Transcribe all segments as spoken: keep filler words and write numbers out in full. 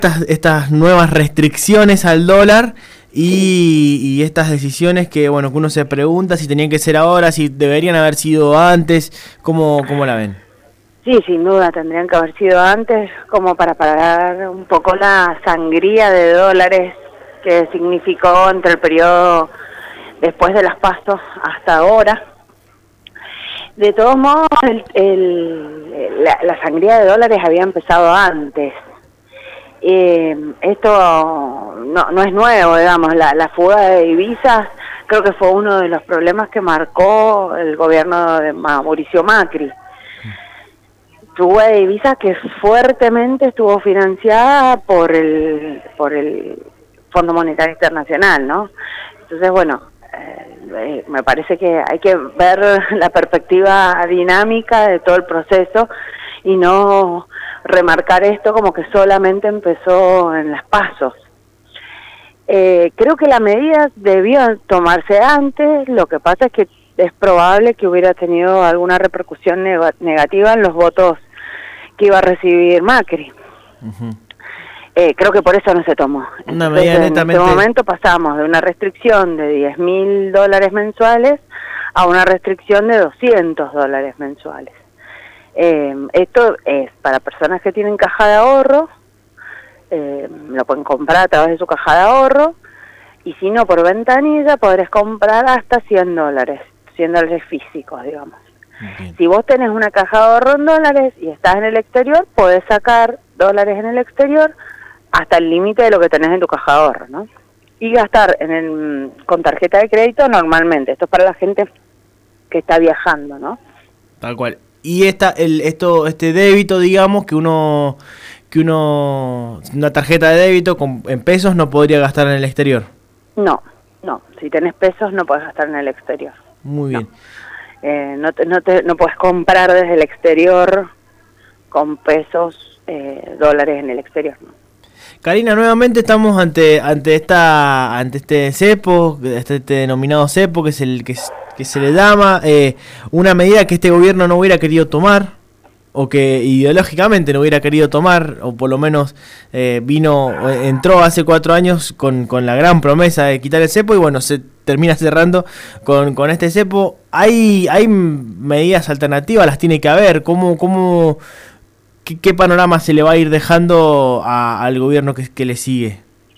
Estas, estas nuevas restricciones al dólar y, y estas decisiones que, bueno, que uno se pregunta si tenían que ser ahora, si deberían haber sido antes, ¿cómo, cómo la ven? Sí, sin duda, tendrían que haber sido antes, como para parar un poco la sangría de dólares que significó entre el periodo después de las PASO hasta ahora. De todos modos, el, el, la, la sangría de dólares había empezado antes. Eh, esto no, no es nuevo, digamos, la, la fuga de divisas creo que fue uno de los problemas que marcó el gobierno de Mauricio Macri. Fuga de divisas que fuertemente estuvo financiada por el por el Fondo Monetario Internacional, ¿no? Entonces, bueno, eh, me parece que hay que ver la perspectiva dinámica de todo el proceso y no remarcar esto como que solamente empezó en las PASO. Eh, creo que la medida debió tomarse antes, lo que pasa es que es probable que hubiera tenido alguna repercusión neg- negativa en los votos que iba a recibir Macri. Uh-huh. Eh, creo que por eso no se tomó. Una Entonces, medida en netamente... este momento pasamos de una restricción de diez mil dólares mensuales a una restricción de doscientos dólares mensuales. Eh, esto es para personas que tienen caja de ahorro, eh, lo pueden comprar a través de su caja de ahorro, y si no, por ventanilla podrás comprar hasta cien dólares, cien dólares físicos, digamos. Bien. Si vos tenés una caja de ahorro en dólares y estás en el exterior, podés sacar dólares en el exterior hasta el límite de lo que tenés en tu caja de ahorro, ¿no? Y gastar en el, con tarjeta de crédito normalmente. Esto es para la gente que está viajando, ¿no? Tal cual. Y esta, el, esto, este débito, digamos, que uno, que uno, una tarjeta de débito con, en pesos no podría gastar en el exterior. No, no. Si tenés pesos no podés gastar en el exterior. Muy bien. No. Eh, no, te, no, te, no puedes comprar desde el exterior con pesos, eh, dólares en el exterior, ¿no? Karina, nuevamente estamos ante ante esta ante este cepo, este, este denominado cepo, que es el que, que se le llama, eh, una medida que este gobierno no hubiera querido tomar, o que ideológicamente no hubiera querido tomar, o por lo menos eh, vino, entró hace cuatro años con, con la gran promesa de quitar el cepo, y bueno, se termina cerrando con, con este cepo. ¿Hay, hay medidas alternativas? ¿Las tiene que haber? ¿Cómo, cómo, qué, qué panorama se le va a ir dejando a, al gobierno que, que le sigue?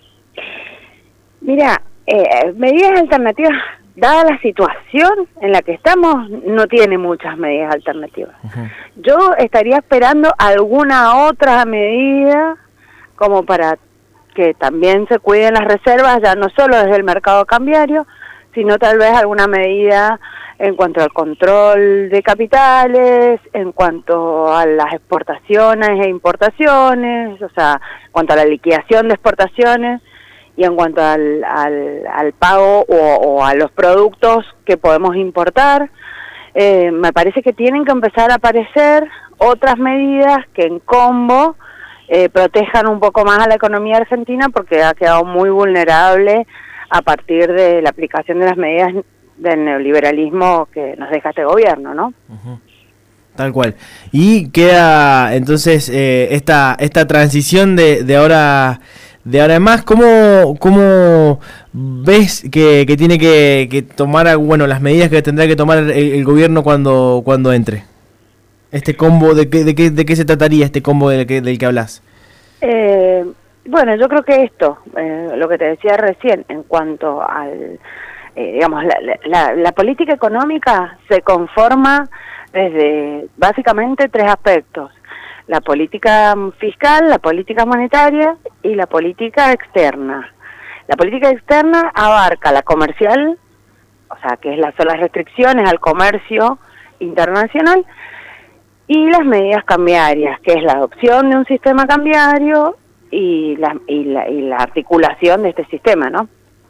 Mira, eh, medidas alternativas, dada la situación en la que estamos, no tiene muchas medidas alternativas. Uh-huh. Yo estaría esperando alguna otra medida como para que también se cuiden las reservas, ya no solo desde el mercado cambiario, sino tal vez alguna medida en cuanto al control de capitales, en cuanto a las exportaciones e importaciones, o sea, en cuanto a la liquidación de exportaciones y en cuanto al, al, al pago o, o a los productos que podemos importar. Eh, me parece que tienen que empezar a aparecer otras medidas que en combo eh, protejan un poco más a la economía argentina, porque ha quedado muy vulnerable a partir de la aplicación de las medidas del neoliberalismo que nos deja este gobierno, ¿no? Uh-huh. Tal cual. Y queda entonces eh, esta esta transición de, de ahora de ahora en más. ¿Cómo, cómo ves que, que tiene que, que tomar, bueno, las medidas que tendrá que tomar el, el gobierno cuando cuando entre? Este combo, ¿de qué, de qué, de qué se trataría este combo del que, del que hablas? Eh, bueno, yo creo que esto, eh, lo que te decía recién, en cuanto al, eh, digamos, la, la, la política económica se conforma desde básicamente tres aspectos: la política fiscal, la política monetaria y la política externa. La política externa abarca la comercial, o sea, que es la, son las restricciones al comercio internacional, y las medidas cambiarias, que es la adopción de un sistema cambiario y la, y la, y la articulación de este sistema, ¿no?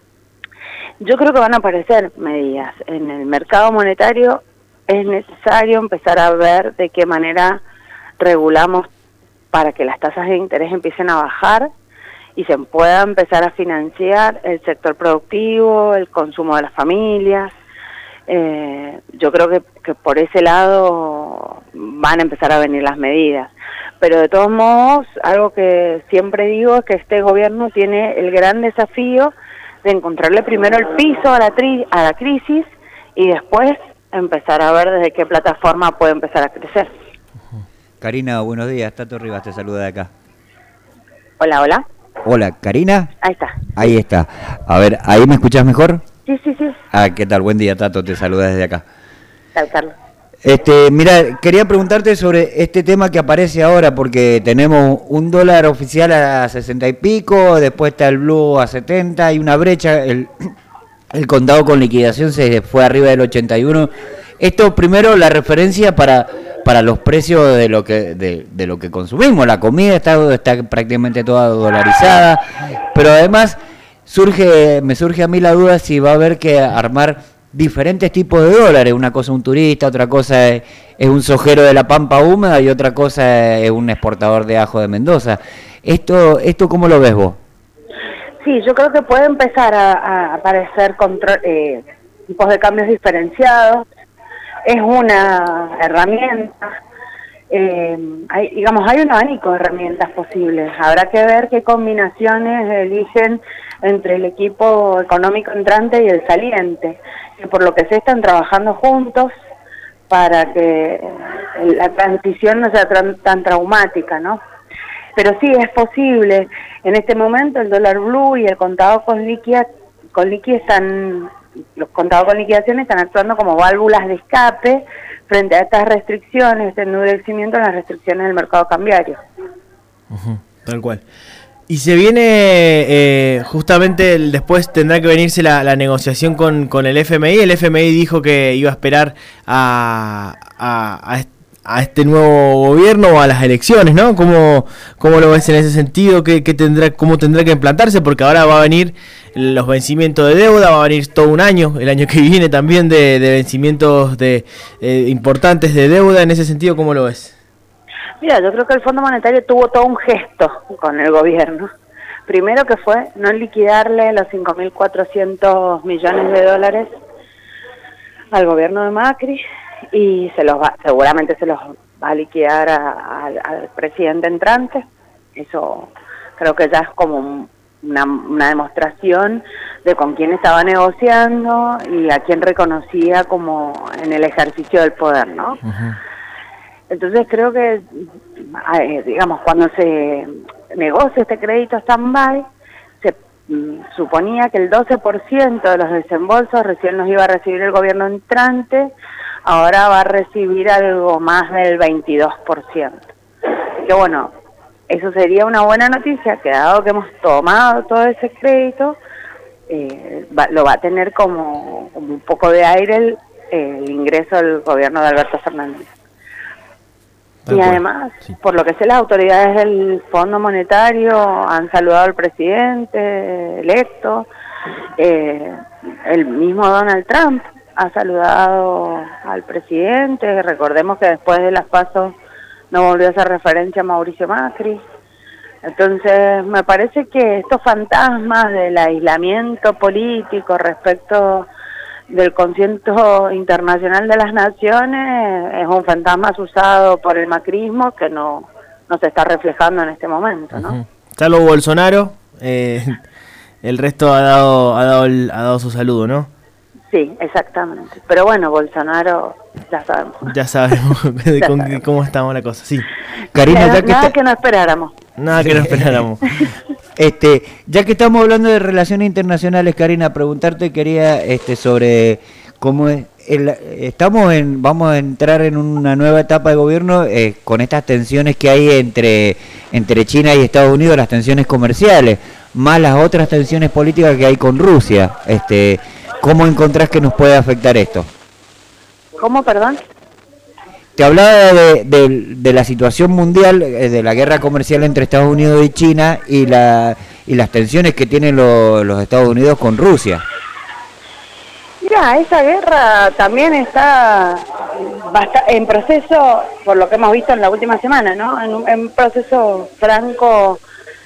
Yo creo que van a aparecer medidas. En el mercado monetario es necesario empezar a ver de qué manera regulamos para que las tasas de interés empiecen a bajar y se pueda empezar a financiar el sector productivo, el consumo de las familias. Eh, yo creo que, que por ese lado van a empezar a venir las medidas. pero de todos modos, algo que siempre digo es que este gobierno tiene el gran desafío de encontrarle primero el piso a la, tri a la crisis y después empezar a ver desde qué plataforma puede empezar a crecer. Karina, buenos días. Tato Rivas te saluda de acá. Hola, hola. Hola, Karina. Ahí está. Ahí está. A ver, ¿ahí me escuchás mejor? Sí, sí, sí. Ah, ¿qué tal? Buen día, Tato. Te saluda desde acá. Tal, Carlos. Este, mira, quería preguntarte sobre este tema que aparece ahora, porque tenemos un dólar oficial a sesenta y pico, después está el blue a setenta, hay una brecha, el, el contado con liquidación se fue arriba del ochenta y uno. Esto primero la referencia para para los precios de lo que de, de lo que consumimos, la comida está está prácticamente toda dolarizada, pero además surge me surge a mí la duda si va a haber que armar diferentes tipos de dólares, una cosa un turista, otra cosa es, es un sojero de la Pampa húmeda y otra cosa es un exportador de ajo de Mendoza. Esto esto ¿cómo lo ves vos? Sí, yo creo que puede empezar a, a aparecer control, eh, tipos de cambios diferenciados. Es una herramienta, eh, hay, digamos, hay un abanico de herramientas posibles. Habrá que ver qué combinaciones eligen entre el equipo económico entrante y el saliente, que por lo que se están trabajando juntos para que la transición no sea tan, tan traumática, ¿no? Pero sí es posible. En este momento el dólar blue y el contado con liquidez con liqui están, los contados con liquidación están actuando como válvulas de escape frente a estas restricciones, este endurecimiento en las restricciones del mercado cambiario. Uh-huh, tal cual. Y se viene, eh, justamente el, después tendrá que venirse la, la negociación con, con el F M I. El F M I dijo que iba a esperar a, a, a, a este nuevo gobierno o a las elecciones, ¿no? ¿Cómo, cómo lo ves en ese sentido? ¿Qué, qué tendrá, ¿Cómo tendrá que implantarse? Porque ahora va a venir los vencimientos de deuda, va a venir todo un año, el año que viene también de, de vencimientos de eh, importantes de deuda. En ese sentido, ¿cómo lo ves? Mira, yo creo que el Fondo Monetario tuvo todo un gesto con el gobierno. Primero que fue no liquidarle los cinco mil cuatrocientos millones de dólares al gobierno de Macri y se los va, seguramente se los va a liquidar a, a, al presidente entrante. Eso creo que ya es como un, una, una demostración de con quién estaba negociando y a quién reconocía como en el ejercicio del poder, ¿no? Uh-huh. Entonces creo que, digamos, cuando se negocia este crédito stand-by, se mm, suponía que el doce por ciento de los desembolsos recién los iba a recibir el gobierno entrante, ahora va a recibir algo más del veintidós por ciento. Que bueno, eso sería una buena noticia, que dado que hemos tomado todo ese crédito, eh, va, lo va a tener como, como un poco de aire el, el ingreso del gobierno de Alberto Fernández. Y además, sí, por lo que sé, las autoridades del Fondo Monetario han saludado al presidente electo, eh, el mismo Donald Trump ha saludado al presidente. Recordemos que después de las PASO no volvió a hacer referencia a Mauricio Macri. Entonces, me parece que estos fantasmas del aislamiento político respecto del concierto internacional de las naciones es un fantasma usado por el macrismo que no, no se está reflejando en este momento, ¿no? Uh-huh. Salvo Bolsonaro, eh, el resto ha dado, ha dado el, ha dado su saludo, ¿no? Sí, exactamente. Pero bueno, Bolsonaro ya sabemos. Ya sabemos de ya con, sabemos. Cómo estamos la cosa, sí. Karina, ya, ya que nada está... que no esperáramos. Nada que no esperáramos. Este, ya que estamos hablando de relaciones internacionales, Karina, preguntarte quería este sobre cómo es el, estamos en vamos a entrar en una nueva etapa de gobierno eh, con estas tensiones que hay entre entre China y Estados Unidos, las tensiones comerciales, más las otras tensiones políticas que hay con Rusia. Este, ¿cómo encontrás que nos puede afectar esto? ¿Cómo, perdón? Te hablaba de, de, de la situación mundial, de la guerra comercial entre Estados Unidos y China y la y las tensiones que tienen lo, los Estados Unidos con Rusia. Mira, esa guerra también está en proceso, por lo que hemos visto en la última semana, ¿no? En un, en un proceso franco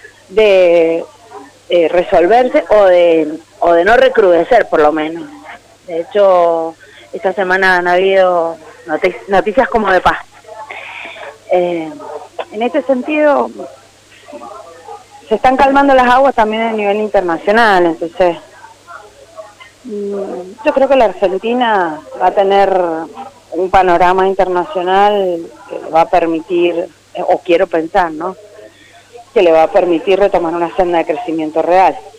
de eh, resolverse o de o de no recrudecer, por lo menos. De hecho, esta semana han habido noticias como de paz. Eh, en este sentido se están calmando las aguas también a nivel internacional, entonces yo creo que la Argentina va a tener un panorama internacional que le va a permitir, o quiero pensar, ¿no?, que le va a permitir retomar una senda de crecimiento real.